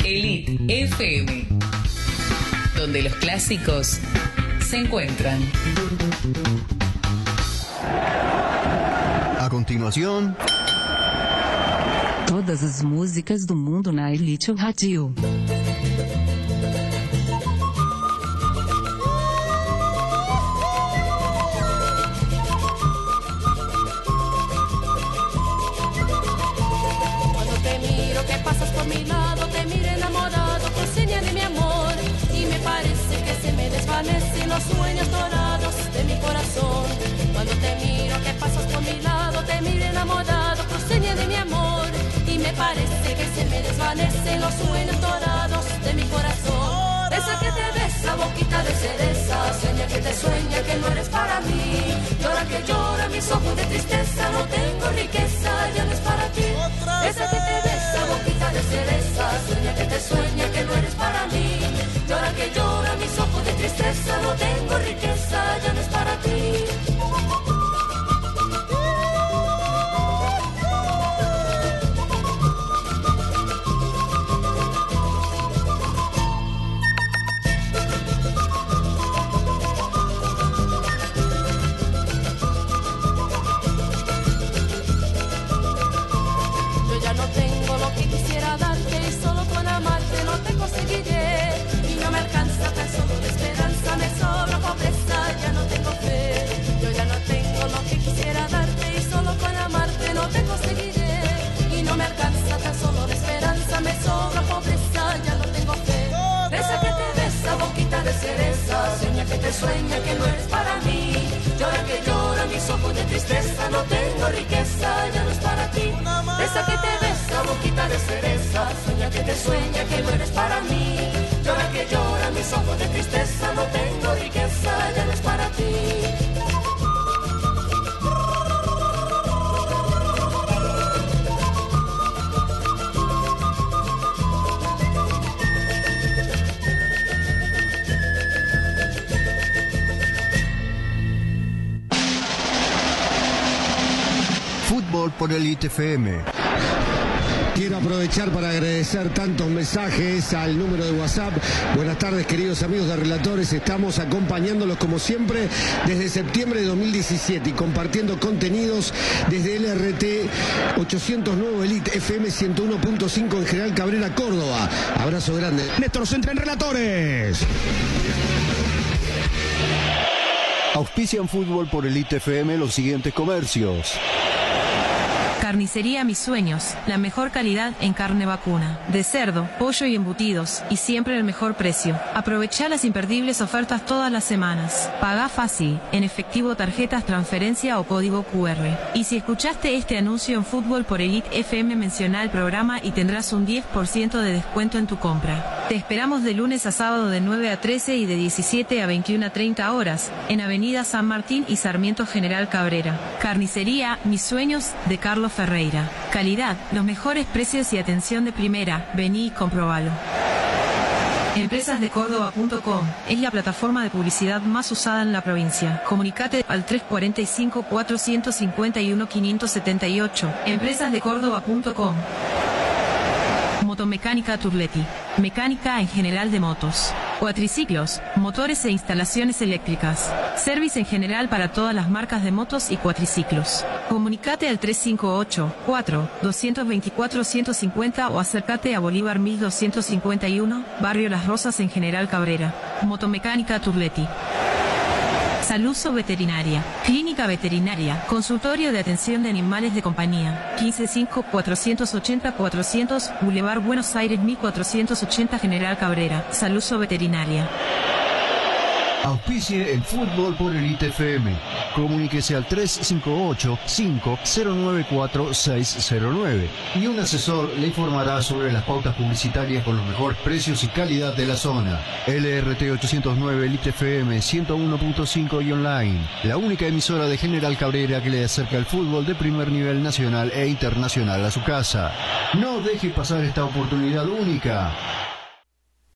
Elite FM, donde los clásicos se encuentran. A continuación, todas as músicas do mundo na Elite Radio. Cuando te miro que pasas por mi lado, te miro enamorado, con seña de mi amor, y me parece que se me desvanecen los sueños dorados de mi corazón. Cuando te miro que pasas por mi lado, te miro enamorado, con seña de mi amor, y me parece que se me desvanecen los sueños dorados de mi corazón. Esa que te besa, boquita de cereza, seña que te sueña que no eres para mí. Llora que llora, mis ojos de tristeza, no tengo riqueza, ya no es para ti. Esa que te besa, boquita de cereza, sueña que te sueña que no eres para mí. Llora que llora, mis ojos de tristeza, no tengo riqueza, ya no es para ti. Sueña que no eres para mí. Llora que llora, mis ojos de tristeza, no tengo riqueza, ya no es para ti. Esa que te besa, boquita de cereza, sueña que no eres para mí. Llora que llora, mis ojos de tristeza, no tengo riqueza, ya no es para ti. por Elite FM. Quiero aprovechar para agradecer tantos mensajes al número de WhatsApp. Buenas tardes, queridos amigos de Relatores. Estamos acompañándolos como siempre desde septiembre de 2017 y compartiendo contenidos desde LRT 809 Elite FM 101.5 en General Cabrera, Córdoba. Abrazo grande. Néstor Centra en Relatores. Auspician Fútbol por Elite FM los siguientes comercios. Carnicería Mis Sueños, la mejor calidad en carne vacuna, de cerdo, pollo y embutidos, y siempre el mejor precio. Aprovechá las imperdibles ofertas todas las semanas. Pagá fácil, en efectivo, tarjetas, transferencia o código QR. Y si escuchaste este anuncio en Fútbol por Elite FM, menciona el programa y tendrás un 10% de descuento en tu compra. Te esperamos de lunes a sábado de 9 a 13 y de 17 a 21:30 horas, en Avenida San Martín y Sarmiento General Cabrera. Carnicería Mis Sueños de Carlos Ferreira. Calidad, los mejores precios y atención de primera. Vení y comprobalo. Empresasdecórdoba.com es la plataforma de publicidad más usada en la provincia. Comunicate al 345-451-578. Empresasdecórdoba.com. Motomecánica Turletti. Mecánica en general de motos, cuatriciclos, motores e instalaciones eléctricas. Service en general para todas las marcas de motos y cuatriciclos. Comunicate al 358-4-224-150 o acércate a Bolívar 1251, Barrio Las Rosas en General Cabrera. Motomecánica Turletti. Saluso Veterinaria, Clínica Veterinaria, Consultorio de Atención de Animales de Compañía, 155-480-400, Boulevard Buenos Aires 1480 General Cabrera. Saluso Veterinaria. Auspicie el Fútbol por Elite FM. Comuníquese al 358-5094-609 y un asesor le informará sobre las pautas publicitarias con los mejores precios y calidad de la zona. LRT 809 Elite FM 101.5 y online. La única emisora de General Cabrera que le acerca el fútbol de primer nivel nacional e internacional a su casa. No deje pasar esta oportunidad única.